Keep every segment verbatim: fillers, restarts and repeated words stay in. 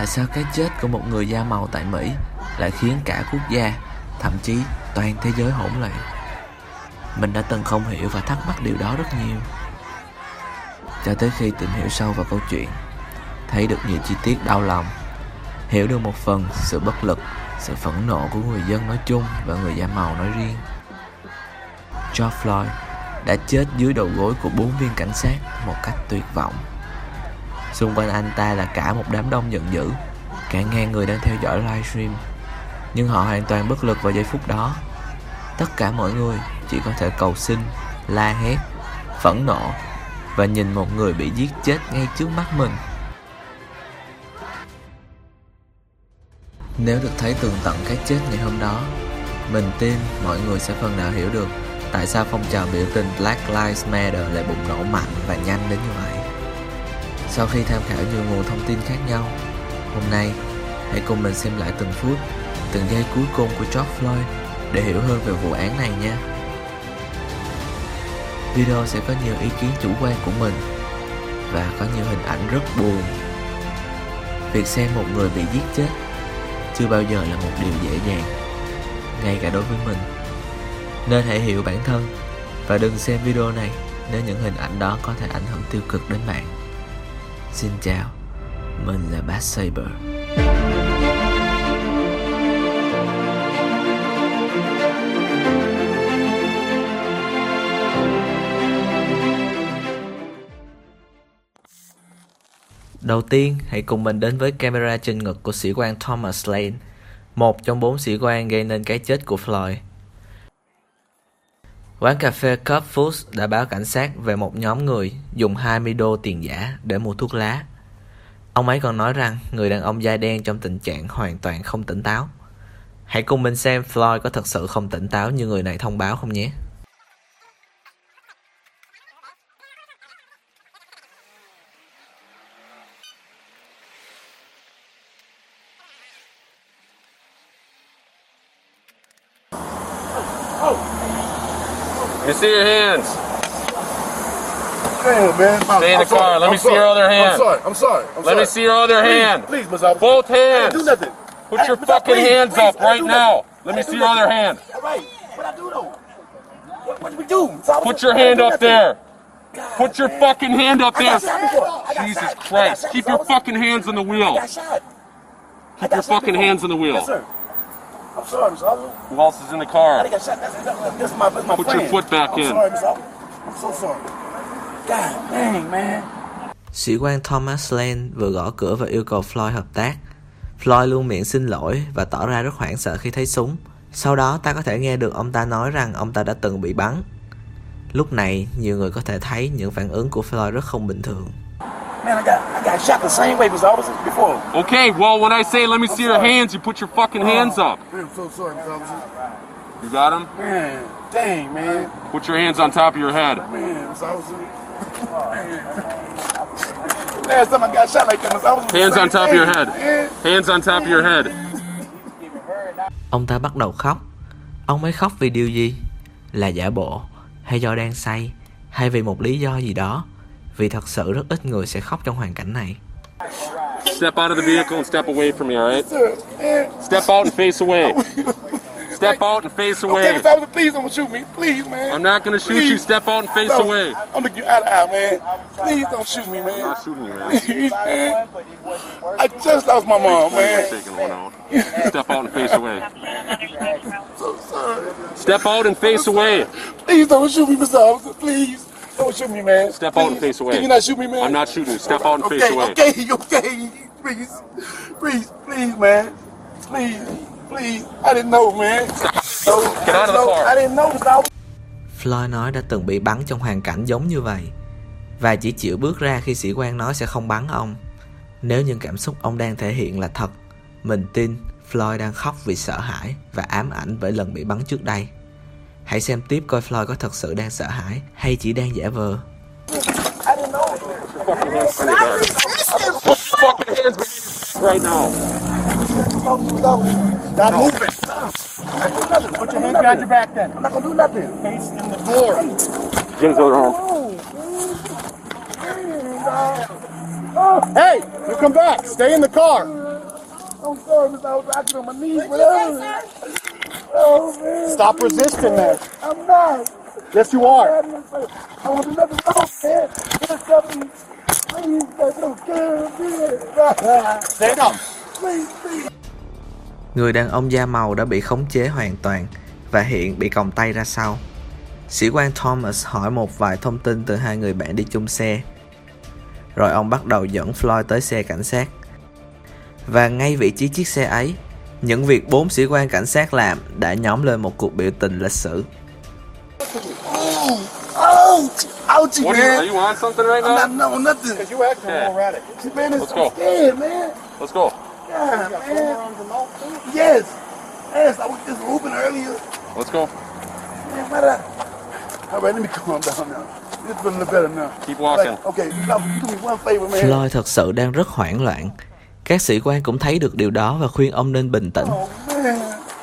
tại sao cái chết của một người da màu tại Mỹ lại khiến cả quốc gia, thậm chí toàn thế giới hỗn loạn. Mình đã từng không hiểu và thắc mắc điều đó rất nhiều. Cho tới khi tìm hiểu sâu vào câu chuyện, thấy được nhiều chi tiết đau lòng, hiểu được một phần sự bất lực, sự phẫn nộ của người dân nói chung và người da màu nói riêng. George Floyd đã chết dưới đầu gối của bốn viên cảnh sát một cách tuyệt vọng. Xung quanh anh ta là cả một đám đông giận dữ, cả ngàn người đang theo dõi livestream. Nhưng họ hoàn toàn bất lực vào giây phút đó. Tất cả mọi người chỉ có thể cầu xin, la hét, phẫn nộ và nhìn một người bị giết chết ngay trước mắt mình. Nếu được thấy tường tận cái chết ngày hôm đó, mình tin mọi người sẽ phần nào hiểu được tại sao phong trào biểu tình Black Lives Matter lại bùng nổ mạnh và nhanh đến như vậy. Sau khi tham khảo nhiều nguồn thông tin khác nhau, hôm nay hãy cùng mình xem lại từng phút, từng giây cuối cùng của George Floyd để hiểu hơn về vụ án này nha. Video sẽ có nhiều ý kiến chủ quan của mình và có nhiều hình ảnh rất buồn. Việc xem một người bị giết chết chưa bao giờ là một điều dễ dàng, ngay cả đối với mình. Nên hãy hiểu bản thân và đừng xem video này nếu những hình ảnh đó có thể ảnh hưởng tiêu cực đến bạn. Xin chào, mình là Bat Saber. Đầu tiên, hãy cùng mình đến với camera trên ngực của sĩ quan Thomas Lane, một trong bốn sĩ quan gây nên cái chết của Floyd. Quán cà phê Cup Foods đã báo cảnh sát về một nhóm người dùng hai mươi đô tiền giả để mua thuốc lá. Ông ấy còn nói rằng người đàn ông da đen trong tình trạng hoàn toàn không tỉnh táo. Hãy cùng mình xem Floyd có thật sự không tỉnh táo như người này thông báo không nhé. Let me see your hands. Damn, man. Stay in the car. Let me see your other hand. I'm sorry. I'm sorry. I'm Let sorry. me see your other hand. Please, Miz Officer. Both I didn't hands. do nothing. Put Hey, your Miz Officer, fucking please, hands please, up I didn't right do now. nothing. Let I me didn't see do your other nothing. hand. All right. What I do though? What, what did we do? Miz Officer? Put your I didn't hand do up nothing. there. God, Put your man. fucking hand up I there. got shot before. I got Jesus shot. I got Christ. shot, Keep Miz your Officer. fucking hands on the I wheel. got shot. I Keep got your shot fucking before. hands on the wheel. Yes, sir. I'm sorry, Miz Officer. Who else is in the I car? didn't get shot. That's, that's, that's my, that's my Put friend. your foot back I'm in. sorry, Miz Officer. I'm so sorry. God dang, man. Sĩ quan Thomas Lane vừa gõ cửa và yêu cầu Floyd hợp tác. Floyd luôn miệng xin lỗi và tỏ ra rất hoảng sợ khi thấy súng. Sau đó ta có thể nghe được ông ta nói rằng ông ta đã từng bị bắn. Lúc này, nhiều người có thể thấy những phản ứng của Floyd rất không bình thường. Man, I got I got shot the same way, Miz Officer, before. Okay, well, when I say let me see your hands, you put your fucking hands up. Man, I'm so sorry, Miz Officer. You got them? Man, dang, man. Put your hands on top of your head. Man, Miz Officer. Last time I got shot like that, Miz Officer. Hands on top of your head. Man. Hands on top of your head. Ông ta bắt đầu khóc. Ông ấy khóc vì điều gì? Là giả bộ, hay do đang say, hay vì một lý do gì đó? Vì thật sự rất ít người sẽ khóc trong hoàn cảnh này. Step out of the vehicle and step away from me, all right? Sir, man. Step out and face away. Step out and face Okay, away. Miz Officer, please don't shoot me. Please, man. I'm not going to shoot you. Step out and face No, away. I'm looking you eye to eye, man. Please don't shoot me, I'm man. not shooting you, man. Please, man. I just lost my mom, man. Taking one out. Step out and face away. So sorry. Step out and face away. Please don't shoot me, Mister Officer. Please don't shoot me, man. Step out and Please. face away. Can you not shoot me, man? I'm not shooting you. Step out and okay, face away. Okay, okay, please, please, please, man, please, please. I didn't know, man. No, Get out of the no, car. I didn't know, Mister Officer. Floyd nói đã từng bị bắn trong hoàn cảnh giống như vậy và chỉ chịu bước ra khi sĩ quan nói sẽ không bắn ông. Nếu những cảm xúc ông đang thể hiện là thật, mình tin Floyd đang khóc vì sợ hãi và ám ảnh bởi lần bị bắn trước đây. Hãy xem tiếp coi Floyd có thật sự đang sợ hãi hay chỉ đang giả vờ. I didn't know. Put your fucking hands right now. Stop moving. Put your hands behind your back then. I'm not gonna do nothing. Face in the door. Jim's over home. Hey, you come back. Stay in the car. I'm sorry, Mister I was rocking on my knees, whatever. Oh, man. Stop resisting, man. I'm not. Yes, you are. I want to do nothing wrong, man. Just tell me, please, man, don't care, man. Stand up. Please, please. Người đàn ông da màu đã bị khống chế hoàn toàn và hiện bị còng tay ra sau. Sĩ quan Thomas hỏi một vài thông tin từ hai người bạn đi chung xe. Rồi ông bắt đầu dẫn Floyd tới xe cảnh sát. Và ngay vị trí chiếc xe ấy, những việc bốn sĩ quan cảnh sát làm đã nhóm lên một cuộc biểu tình lịch sử. Oh, ouchie, What are you, man. are you on something right I'm now? not knowing nothing. Because you acting Yeah. a little erratic. Man, it's Let's so go. scared, man. Let's go. God, man. Yes. Yes, I was just whooping earlier. Let's go. Man, what up? All right, let me calm down now. It's feeling a little better now. Keep walking. Like, okay, now do me one favor, man. Floyd thật sự đang rất hoảng loạn. Các sĩ quan cũng thấy được điều đó và khuyên ông nên bình tĩnh. Oh, man.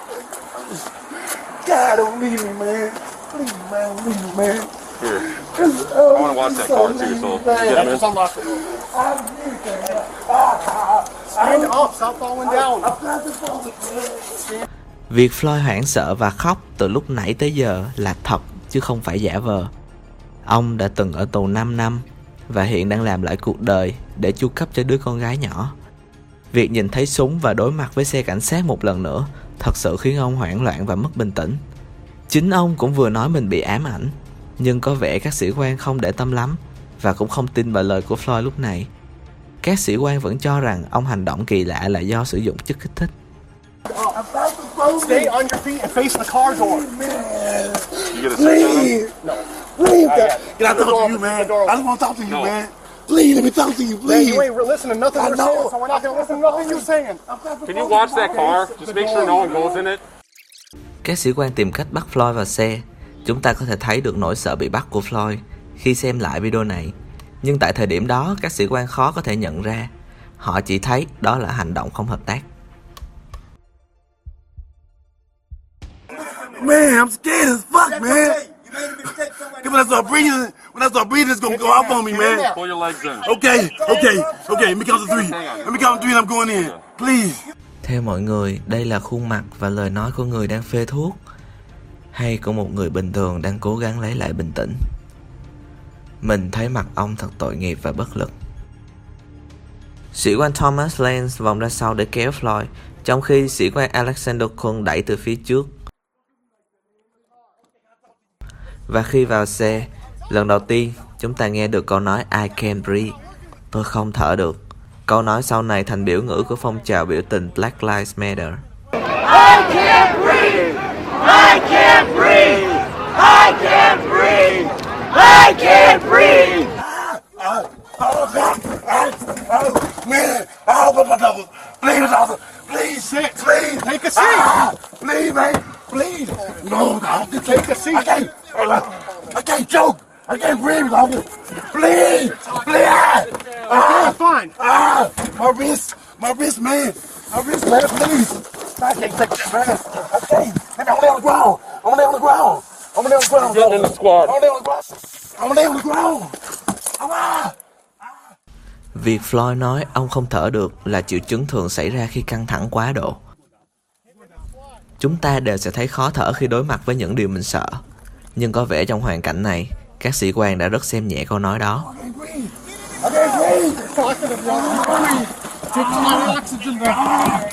God, don't leave me, man. Please, man, don't leave me, man. Here. It's, oh, I want to watch that car too, so get him in. Just unlock it. I need that. Ah, ah, Stand up. Stop falling down. I'm not the phone, man. Việc Floyd hoảng sợ và khóc từ lúc nãy tới giờ là thật chứ không phải giả vờ. Ông đã từng ở tù năm năm và hiện đang làm lại cuộc đời để chu cấp cho đứa con gái nhỏ. Việc nhìn thấy súng và đối mặt với xe cảnh sát một lần nữa thật sự khiến ông hoảng loạn và mất bình tĩnh. Chính ông cũng vừa nói mình bị ám ảnh, nhưng có vẻ các sĩ quan không để tâm lắm và cũng không tin vào lời của Floyd lúc này. Các sĩ quan vẫn cho rằng ông hành động kỳ lạ là do sử dụng chất kích thích. Stay on your feet and face the car door. You get a seat on him? Please. No. Please, yeah. Can I talk to you, The man? door. I just want to talk to you, No. man. Please, let me talk to you, Man, please. you ain't listening to nothing I we're know. saying, so we're not going to listen to nothing you're saying. Can you watch that car? Just make sure no one goes in it. Các sĩ quan tìm cách bắt Floyd vào xe. Chúng ta có thể thấy được nỗi sợ bị bắt của Floyd khi xem lại video này. Nhưng tại thời điểm đó, các sĩ quan khó có thể nhận ra. Họ chỉ thấy đó là hành động không hợp tác. Man, I'm scared as fuck, man. When I start breathing, when I start breathing, it's gonna go off on me, man. Pull your legs in. Okay, okay, okay. Let me count to three. Let me count to three, and I'm going in. Please. Theo mọi người, đây là khuôn mặt và lời nói của người đang phê thuốc hay của một người bình thường đang cố gắng lấy lại bình tĩnh? Mình thấy mặt ông thật tội nghiệp và bất lực. Sĩ quan Thomas Lance vòng ra sau để kéo Floyd, trong khi sĩ quan Alexander Kuhn đẩy từ phía trước. Và khi vào xe, lần đầu tiên chúng ta nghe được câu nói I can't breathe, tôi không thở được. Câu nói sau này thành biểu ngữ của phong trào biểu tình Black Lives Matter. I can't breathe! I can't breathe! I can't breathe! I can't breathe! Oh, oh, God. Oh, man. Oh, but my double. Please, doctor. Please, sit. Please. Take a seat. Ah, please, man. Please. No, doctor. Take a seat. I can't. I can't choke. I can't breathe, doctor. Please. Please. Ah, Fine. ah, my wrist. My wrist, man. My wrist, man. Please. I can't take that, man. I can't. Man, I'm lay on the ground. I'm lay on the ground. I'm lay on the ground. Get in the squad. I'm lay on the ground. I'm lay on the ground. Ah. Việc Floyd nói ông không thở được là triệu chứng thường xảy ra khi căng thẳng quá độ. Chúng ta đều sẽ thấy khó thở khi đối mặt với những điều mình sợ. Nhưng có vẻ trong hoàn cảnh này, các sĩ quan đã rất xem nhẹ câu nói đó. I can't breathe. Take my oxygen back.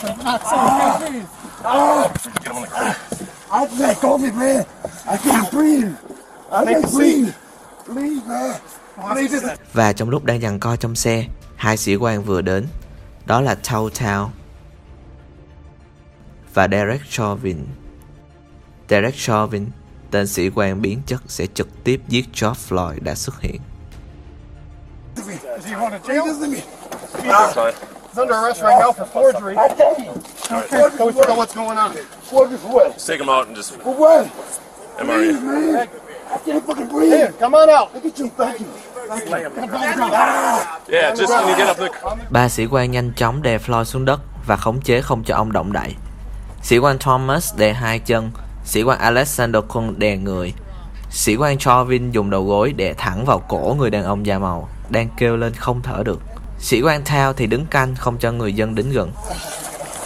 I can't COVID, man. I can't breathe. I can't breathe. Please, man. Please. Và trong lúc đang giằng co trong xe, hai sĩ quan vừa đến. Đó là Tao Tao và Derek Chauvin. Derek Chauvin, tên sĩ quan biến chất sẽ trực tiếp giết George Floyd đã xuất hiện. Is he going to jail? Listen to me. Sorry. He's under arrest right now for forgery. I can't. Okay, so we figure out what's going on. What is what? Just take him out and just For what? M R Please, E. man. I can't fucking breathe. Here, come on out. Look at you. Thank you. Thank you. Yeah, just can you get up the... Ba sĩ quan nhanh chóng đè Floyd xuống đất và khống chế không cho ông động đậy. Sĩ quan Thomas đè hai chân, sĩ quan Alexander Kuhn đè người. Sĩ quan Chauvin dùng đầu gối đè thẳng vào cổ người đàn ông da màu đang kêu lên không thở được. Sĩ quan Tao thì đứng canh không cho người dân đến gần.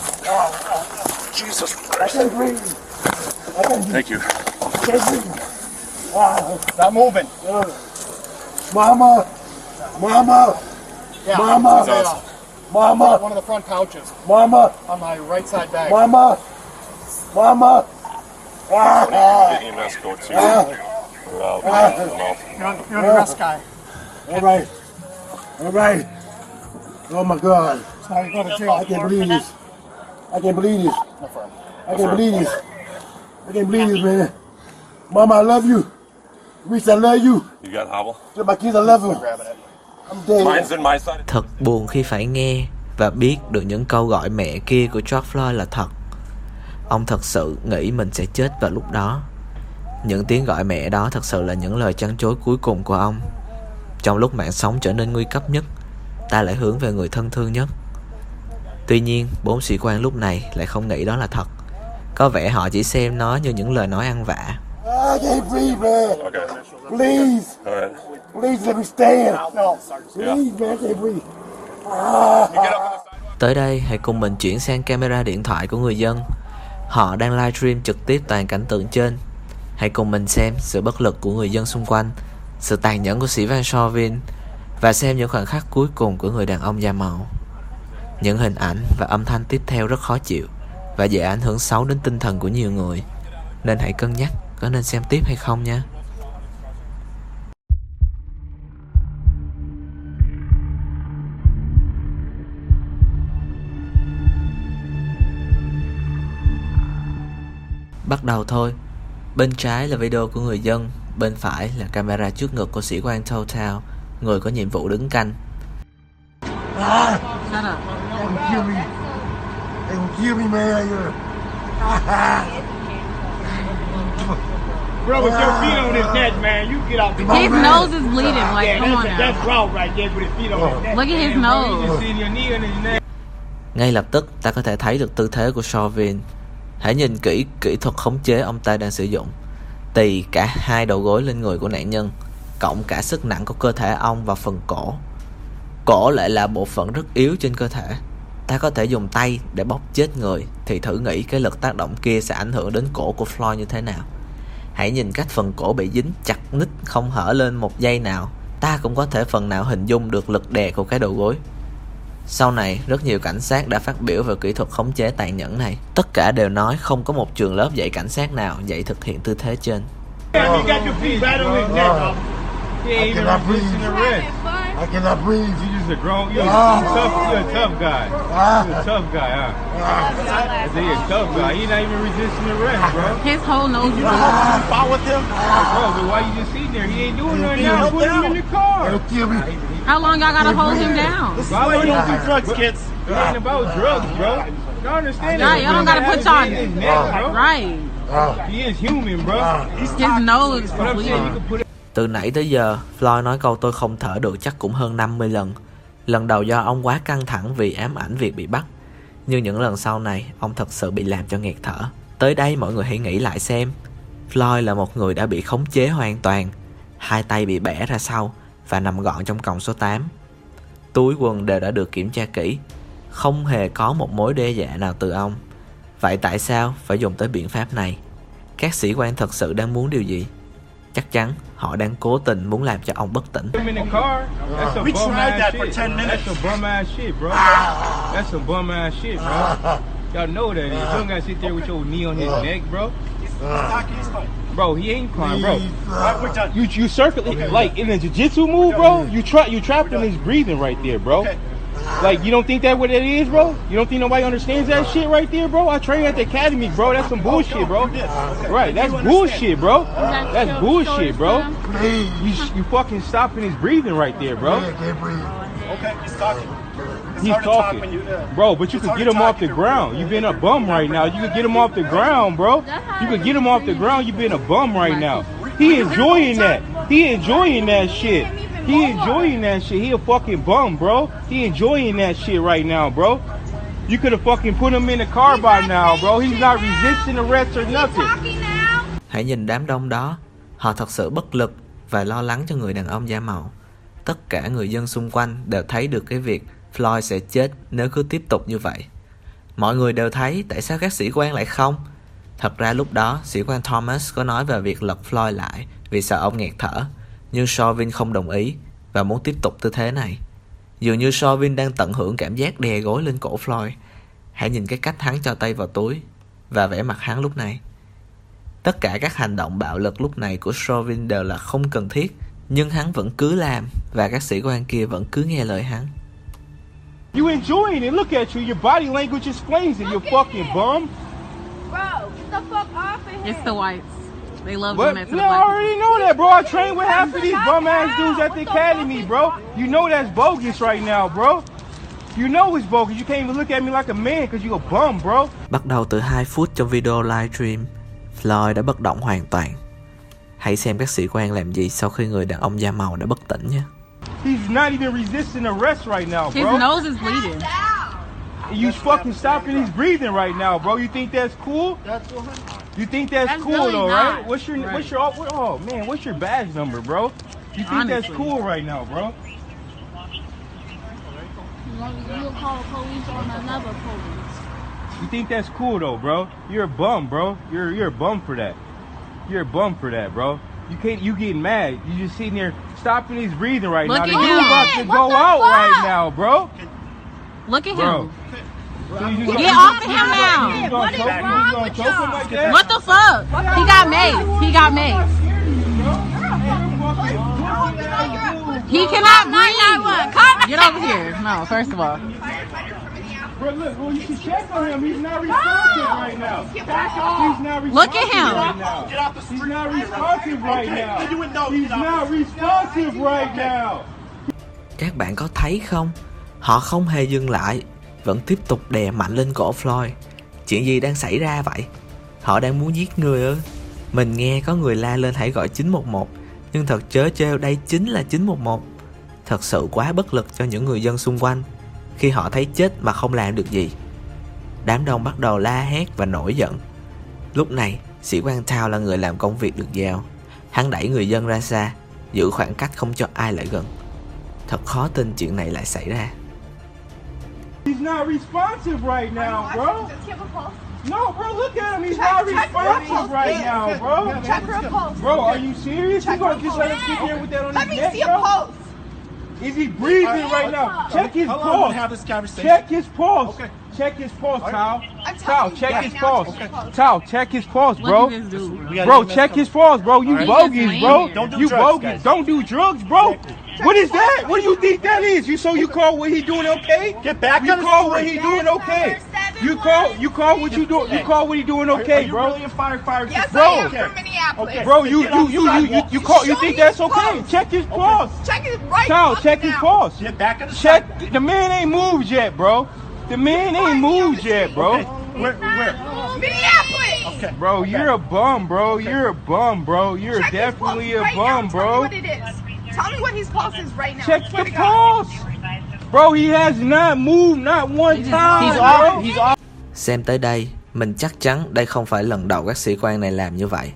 Jesus Christ. I can't breathe. I can't breathe. Thank you. I can't breathe. Ah, Stop moving. uh, Mama. Mama. Yeah. Mama. Stay off. Mama. One of the front couches Mama. on my right side bag. Mama. Mama. Ah, ah, Get E M S go to. ah. We're out. Ah. I'm out. You're, on, you're the rest guy. All right. All right. Oh my God. Sorry, go to I jail. can't believe this. I can't believe this. No further. I can't believe this. I can't believe this, man. Mama, I love you. Reese, I love you. You got hobble? Tell my kids I love them. Grabbing it. I'm dead. Mine's in my side. Thật buồn khi phải nghe và biết được những câu gọi mẹ kia của George Floyd là thật. Ông thật sự nghĩ mình sẽ chết vào lúc đó. Những tiếng gọi mẹ đó thật sự là những lời trăn trối cuối cùng của ông. Trong lúc mạng sống trở nên nguy cấp nhất, ta lại hướng về người thân thương nhất. Tuy nhiên, bốn sĩ quan lúc này lại không nghĩ đó là thật. Có vẻ họ chỉ xem nó như những lời nói ăn vạ. I can't breathe, man. Okay. Please. All right. Please let me stand. No. Please, man, I can't breathe. Ah. Tới đây, hãy cùng mình chuyển sang camera điện thoại của người dân. Họ đang livestream trực tiếp toàn cảnh tượng trên. Hãy cùng mình xem sự bất lực của người dân xung quanh, sự tàn nhẫn của sĩ quan Chauvin và xem những khoảnh khắc cuối cùng của người đàn ông da màu. Những hình ảnh và âm thanh tiếp theo rất khó chịu và dễ ảnh hưởng xấu đến tinh thần của nhiều người. Nên hãy cân nhắc có nên xem tiếp hay không nha. Bắt đầu thôi. Bên trái là video của người dân, bên phải là camera trước ngực của sĩ quan Total, người có nhiệm vụ đứng canh. Ah. Shut up. They will kill me. They will kill me, man. Bro, with your feet on his neck, man, you get off the His nose is bleeding. Like, Yeah, come on that's, now. that's raw right there with his feet on his neck. Look at his Man, bro, you nose. just seen your knee on his neck. Ngay lập tức ta có thể thấy được tư thế của Chauvin. Hãy nhìn kỹ kỹ thuật khống chế ông ta đang sử dụng. Tì cả hai đầu gối lên người của nạn nhân, cộng cả sức nặng của cơ thể ông vào phần cổ. Cổ lại là bộ phận rất yếu trên cơ thể. Ta có thể dùng tay để bóp chết người, thì thử nghĩ cái lực tác động kia sẽ ảnh hưởng đến cổ của Floyd như thế nào. Hãy nhìn cách phần cổ bị dính chặt nít không hở lên một giây nào. Ta cũng có thể phần nào hình dung được lực đè của cái đầu gối. Sau này, rất nhiều cảnh sát đã phát biểu về kỹ thuật khống chế tàn nhẫn này. Tất cả đều nói không có một trường lớp dạy cảnh sát nào dạy thực hiện tư thế trên. You got your feet right on his neck, bro. He ain't even cannot resisting breathe. arrest. I cannot breathe. You just a grown, you're a Ah. tough, you're a tough guy. Ah. You're a tough guy, huh? I say you're a tough guy. You're not even resisting arrest, bro. His whole nose is Ah. Fought with him. Bro, but why you just sitting there? He ain't doing nothing now. Put him in the car. They'll kill me. How long y'all gotta hold him down? This is why you don't do drugs, kids. It ain't about drugs, bro. Y'all understand Yeah, that? y'all don't gotta put Have y'all- his neck, bro. Right. Ah. He is human, bro. His nose is But I'm saying you bleeding. can put it. Từ nãy tới giờ, Floyd nói câu tôi không thở được chắc cũng hơn năm mươi lần. Lần đầu do ông quá căng thẳng vì ám ảnh việc bị bắt. Nhưng những lần sau này, ông thật sự bị làm cho nghẹt thở. Tới đây mọi người hãy nghĩ lại xem. Floyd là một người đã bị khống chế hoàn toàn. Hai tay bị bẻ ra sau và nằm gọn trong còng số tám. Túi quần đều đã được kiểm tra kỹ. Không hề có một mối đe dọa nào từ ông. Vậy tại sao phải dùng tới biện pháp này? Các sĩ quan thật sự đang muốn điều gì? Chắc chắn họ đang cố tình muốn làm cho ông bất tỉnh. Put him in the car. That's a We bum tried ass that shit. for ten minutes. That's a bum ass shit, bro. That's some bum ass shit, bro. Y'all know that. You don't gotta sit there with your knee on his neck, bro. Bro, he ain't crying, bro. Alright, we're done. You you circle like in a jiu-jitsu move, bro. You try you trapped in his breathing right there, bro. Okay. Like you don't think that what it is, bro? You don't think nobody understands that shit right there, bro? I trained at the academy, bro. That's some bullshit, bro. Right, that's bullshit, bro. That's bullshit, bro. Please. You you fucking stopping his breathing right there, bro. I can't breathe. Okay, he's talking. It's He's hard to talk talking, when you, uh, bro. But you it's could hard get to him talk off the when you're ground. You've been a bum right now. You could get him off the ground, bro. You could get him off the ground. You've been a bum right now. He enjoying that. He enjoying that shit. He enjoying that shit. He a fucking bum, bro. He enjoying that shit right now, bro. You could have fucking put him in the car by now, bro. He's not resisting arrest or nothing. Hãy nhìn đám đông đó. Họ thật sự bất lực và lo lắng cho người đàn ông da màu. Tất cả người dân xung quanh đều thấy được cái việc Floyd sẽ chết nếu cứ tiếp tục như vậy. Mọi người đều thấy tại sao các sĩ quan lại không. Thật ra lúc đó, sĩ quan Thomas có nói về việc lật Floyd lại vì sợ ông nghẹt thở, nhưng Chauvin không đồng ý và muốn tiếp tục tư thế này. Dường như Chauvin đang tận hưởng cảm giác đè gối lên cổ Floyd. Hãy nhìn cái cách hắn cho tay vào túi và vẻ mặt hắn lúc này. Tất cả các hành động bạo lực lúc này của Chauvin đều là không cần thiết, nhưng hắn vẫn cứ làm và các sĩ quan kia vẫn cứ nghe lời hắn. You enjoying it? Look at you. Your body language explains it. You fucking bum. Bro, get the fuck off of him. It's the whites. They love But doing that to the yeah, I black already know that, bro. I trained with half of these bum ass dudes at the academy, bro. You know that's bogus right now, bro. You know it's bogus. You can't even look at me like a man because you a bum, bro. Bắt đầu từ hai phút trong video livestream, Floyd đã bất động hoàn toàn. Hãy xem các sĩ quan làm gì sau khi người đàn ông da màu đã bất tỉnh nhé. He's not even resisting arrest right now, His bro. nose is bleeding. You fucking stopping his breathing right now, bro. You think that's cool? You think that's, That's cool really though, not. right? What's your what's your what, oh man, what's your badge number, bro? You think Honestly. that's cool right now, bro? You'll call the police on another police. You think that's cool though, bro? You're a bum, bro. You're you're a bum for that. You're a bum for that, bro. You can't. You getting mad? You just sitting there stopping his breathing right Look now. at You him. about to What go the out fuck? right now, bro. Look at Bro. him. So you just Get gonna- off of him now. You gonna What is choke him? wrong You gonna with choke him y'all? like that? What the fuck? He got made. He got made. He cannot breathe. Get over here. No, first of all. Bro, look, well, you can check on him. He's not responsive right now. He's not responsive Look at him. right now. He's not responsive right now. He's not responsive right now. Các bạn có thấy không? Họ không hề dừng lại, vẫn tiếp tục đè mạnh lên cổ Floyd. Chuyện gì đang xảy ra vậy? Họ đang muốn giết người ư? Mình nghe có người la lên hãy gọi chín một một, nhưng thật trớ trêu đây chính là chín một một. Thật sự quá bất lực cho những người dân xung quanh khi họ thấy chết mà không làm được gì. Đám đông bắt đầu la hét và nổi giận. Lúc này, sĩ quan Thao là người làm công việc được giao. Hắn đẩy người dân ra xa, giữ khoảng cách không cho ai lại gần. Thật khó tin chuyện này lại xảy ra. He's not responsive right now, bro. No, bro, look at him. He's not responsive right now, bro. Check for a pulse. Bro, are you serious? You gonna just let him sit there with that on Let his me neck, see a bro? pulse. Is he breathing right now? Check his Hold on, I want pulse. to have this conversation. Check his pulse. Okay. Check his pulse, Tao. I'm Tao, telling you check right his now, pulse. check his pulse. Tao, check his pulse, bro. Look at this dude. We gotta Bro, get check him his pulse, bro. You Alright. bogus, He just bro. laying Don't do You drugs, bogus. guys. Don't do drugs, bro. What is that? What do you think that is? You so you call what he doing okay? Get back You on the call street. what he doing okay? You call you call what you do? You call what he doing Are, are okay, you bro? really a firefighter? Yes, Bro. I am from Minneapolis. Okay. Bro, you Get you off you the you you, sidewalk. you call you Show think me that's his okay? pulse. Check his pulse. Check his right Tao, fucking check his now. pulse. Get back on the Check. sidewalk. The man ain't moved yet, bro. The man ain't moved yet, bro. Okay. Where, where? Minneapolis. Okay. Bro, you're a bum, bro. You're a bum, bro. You're Check his definitely pulse a right now. bum, Tell me bro. what it is. Tell me what his pulse is right now. Check Swear the to God. pulse. Bro, he has not moved not one time, He's bro. off. He's off. Xem tới đây, mình chắc chắn đây không phải lần đầu các sĩ quan này làm như vậy.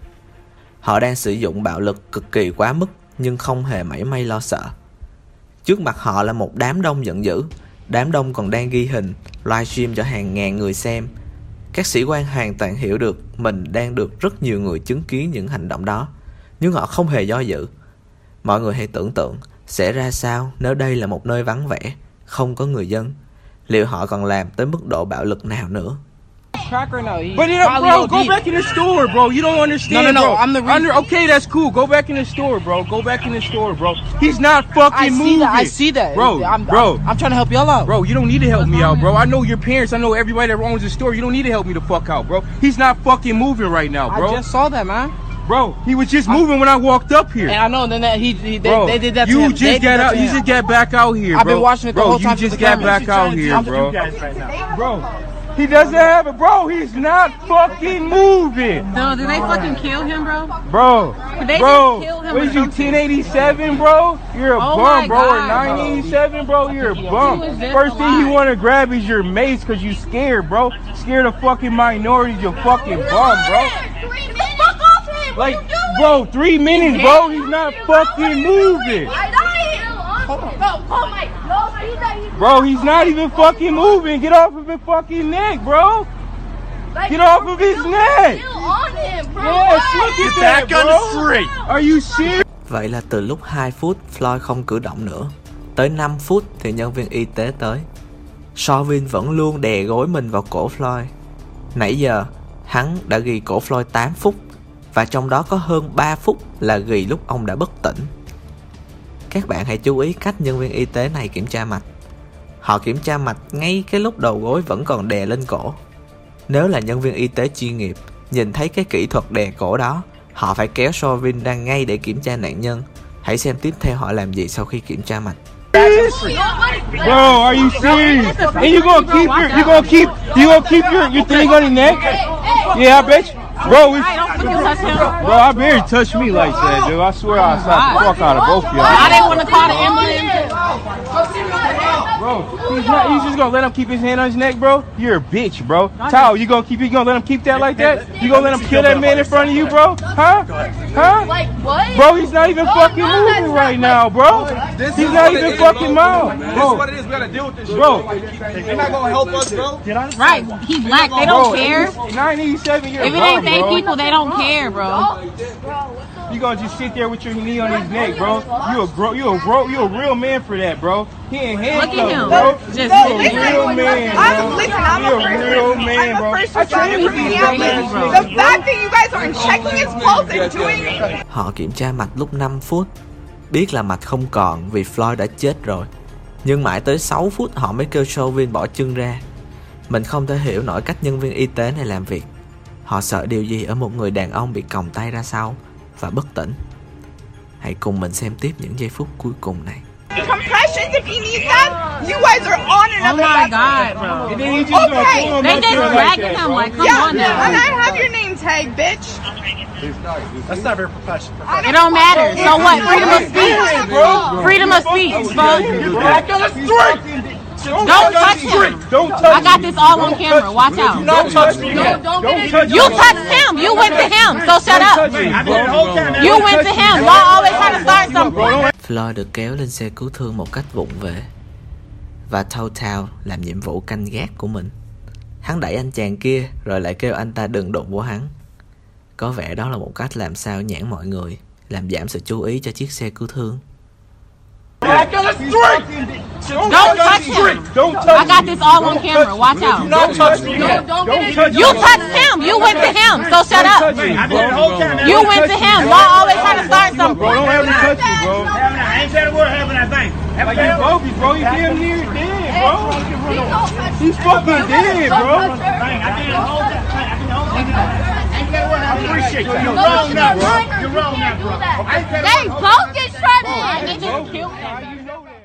Họ đang sử dụng bạo lực cực kỳ quá mức nhưng không hề mảy may lo sợ. Trước mặt họ là một đám đông giận dữ. Đám đông còn đang ghi hình, livestream cho hàng ngàn người xem. Các sĩ quan hoàn toàn hiểu được mình đang được rất nhiều người chứng kiến những hành động đó, nhưng họ không hề do dự. Mọi người hãy tưởng tượng sẽ ra sao nếu đây là một nơi vắng vẻ, không có người dân. Liệu họ còn làm tới mức độ bạo lực nào nữa? Cracker, no. He But yeah, probably bro, O D. go back in the store, bro. You don't understand, No, no, no, bro. I'm the re- Under, okay, that's cool. Go back in the store, bro. Go back in the store, bro. He's not fucking I see moving. that. I see that, bro. I'm, bro, I'm, I'm trying to help y'all out. bro. You don't need to help me out, bro. I know your parents. I know everybody that owns the store. You don't need to help me the fuck out, bro. He's not fucking moving right now, bro. I just saw that, man. Bro, he was just moving when I walked up here. And I know. Then that he, he they, Bro, they did that to you him. just They did got that out. to You him. just got back out here, I've bro. been watching it the bro, whole time you from just the got camera. back out here, bro. You guys right now. Bro, he doesn't have it, bro. He's not fucking moving, No, did they fucking kill him, bro? bro. They Bro, just killed him what or is you, something. ten eighty-seven, bro? You're a Oh bum, my bro. Or God, bro. nine eighty-seven, bro? You're a bum. was just First thing you alive. want to grab is your mace because you scared, bro. Scared of fucking minorities, you fucking bum, bro. Three minutes. Fuck off him. Like, what you doing? bro, three minutes, bro. He's not fucking moving. I know. Bro, he's not even fucking moving. Get off of his fucking neck, bro. Get off of his neck. Yes, look at that, bro. Are you serious? Vậy là từ lúc hai phút Floyd không cử động nữa, tới năm phút thì nhân viên y tế tới. Chauvin vẫn luôn đè gối mình vào cổ Floyd. Nãy giờ hắn đã ghi cổ Floyd tám phút, và trong đó có hơn ba phút là ghi lúc ông đã bất tỉnh. Các bạn hãy chú ý cách nhân viên y tế này kiểm tra mạch. Họ kiểm tra mạch ngay cái lúc đầu gối vẫn còn đè lên cổ. Nếu là nhân viên y tế chuyên nghiệp, nhìn thấy cái kỹ thuật đè cổ đó, họ phải kéo Chauvin ra ngay để kiểm tra nạn nhân. Hãy xem tiếp theo họ làm gì sau khi kiểm tra mạch. Bro, are you serious? And you gonna keep your, you gonna keep, you gonna keep your, your thing on your neck? Yeah, I bet you. Bro, we, bro, I barely touched me like that, dude. I swear I slapped the fuck out of both of y'all. I didn't want to call the ambulance. Bro, he's not, you just gonna let him keep his hand on his neck, bro? You're a bitch, bro. Tao, you gonna keep, you gonna let him keep that like that? You gonna let him kill that man in front of you, bro? Huh? Huh? Like what? Bro, he's not even fucking moving right now, bro. He's not even fucking moving. This is what it is. We gotta deal with this shit. Bro, They're not gonna help us, bro. Right, he's black. They don't care. ninety-seven years If it ain't they people, they don't care, bro. You gonna just sit there with your knee on his neck, bro? You a gro, you a gro, you a real man for that, bro. He ain't handcuffed, Look at him. bro. Just You a listen. real man, I'm, bro. listen, I'm a You a first real responder. man, I'm bro. a first I trained responder with for these the dumbass ambulance. niggas, The bro. fact that you guys aren't checking his pulse and doing it. Họ kiểm tra mạch lúc năm phút, biết là mạch không còn vì Floyd đã chết rồi. Nhưng mãi tới sáu phút họ mới kêu Chauvin bỏ chân ra. Mình không thể hiểu nổi cách nhân viên y tế này làm việc. Họ sợ điều gì ở một người đàn ông bị còng tay ra sau và bất tỉnh. Hãy cùng mình xem tiếp những giây phút cuối cùng này. Compressions if he needs that. You guys are on Oh another my level. God, bro. And then he just gonna Okay. pull him They up just there like dragging that. him like, come Yeah, on now. and I have your name tag, bitch. That's not very professional. It don't matter. So what? Freedom of speech. Freedom of speech, bro. Back on the street. Don't touch him. Don't touch I got this all on camera. Watch out. Don't touch me. Don't touch me. You touched him. You went to him. So shut up. You went to him. Y'all always trying to start something. Floyd được kéo lên xe cứu thương một cách vụng về, và Tao Tao làm nhiệm vụ canh gác của mình. Hắn đẩy anh chàng kia rồi lại kêu anh ta đừng đụng vô hắn. Có vẻ đó là một cách làm sao nhãn mọi người, làm giảm sự chú ý cho chiếc xe cứu thương. Back on the street. Don't touch him. Don't I touch got this all on camera. Watch out. Don't touch me. Don't touch You touched him. You went to him. So shut up. You went to him. Y'all always trying to start Bro, something. don't ever touch me, bro. I ain't said a word having that thing. Like you Bobby, bro. You damn near dead, bro. He's fucking dead, bro. I did the whole time. I did the whole time. I appreciate that. You're wrong now, bro. You're wrong now, bro. They both get shredded. They just killed How them. you know that?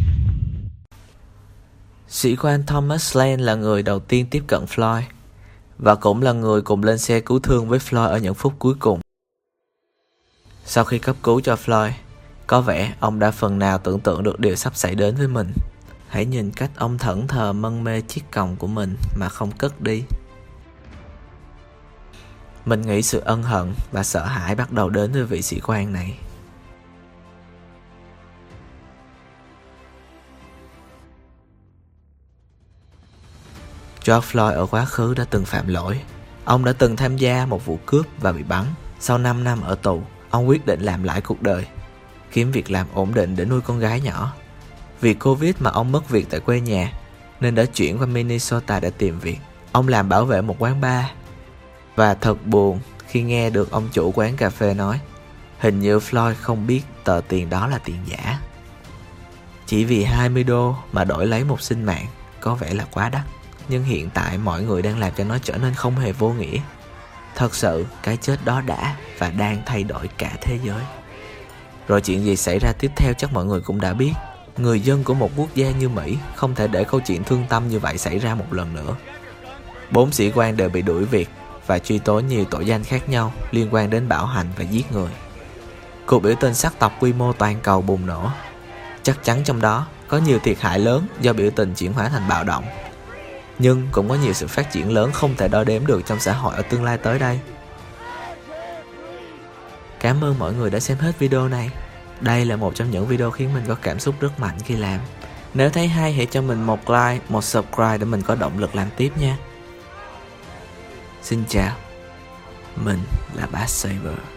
Sĩ quan Thomas Lane là người đầu tiên tiếp cận Floyd, và cũng là người cùng lên xe cứu thương với Floyd ở những phút cuối cùng. Sau khi cấp cứu cho Floyd, có vẻ ông đã phần nào tưởng tượng được điều sắp xảy đến với mình. Hãy nhìn cách ông thẫn thờ mân mê chiếc còng của mình mà không cất đi. Mình nghĩ sự ân hận và sợ hãi bắt đầu đến với vị sĩ quan này. George Floyd ở quá khứ đã từng phạm lỗi. Ông đã từng tham gia một vụ cướp và bị bắn. Sau năm năm ở tù, ông quyết định làm lại cuộc đời, kiếm việc làm ổn định để nuôi con gái nhỏ. Vì Covid mà ông mất việc tại quê nhà, nên đã chuyển qua Minnesota để tìm việc. Ông làm bảo vệ một quán bar. Và thật buồn khi nghe được ông chủ quán cà phê nói, hình như Floyd không biết tờ tiền đó là tiền giả. Chỉ vì hai mươi đô mà đổi lấy một sinh mạng có vẻ là quá đắt. Nhưng hiện tại mọi người đang làm cho nó trở nên không hề vô nghĩa. Thật sự cái chết đó đã và đang thay đổi cả thế giới. Rồi chuyện gì xảy ra tiếp theo chắc mọi người cũng đã biết. Người dân của một quốc gia như Mỹ không thể để câu chuyện thương tâm như vậy xảy ra một lần nữa. Bốn sĩ quan đều bị đuổi việc và truy tố nhiều tội danh khác nhau liên quan đến bạo hành và giết người. Cuộc biểu tình sắc tộc quy mô toàn cầu bùng nổ. Chắc chắn trong đó có nhiều thiệt hại lớn do biểu tình chuyển hóa thành bạo động. Nhưng cũng có nhiều sự phát triển lớn không thể đo đếm được trong xã hội ở tương lai tới đây. Cảm ơn mọi người đã xem hết video này. Đây là một trong những video khiến mình có cảm xúc rất mạnh khi làm. Nếu thấy hay hãy cho mình một like, một subscribe để mình có động lực làm tiếp nha. Xin chào, mình là Bass Saber.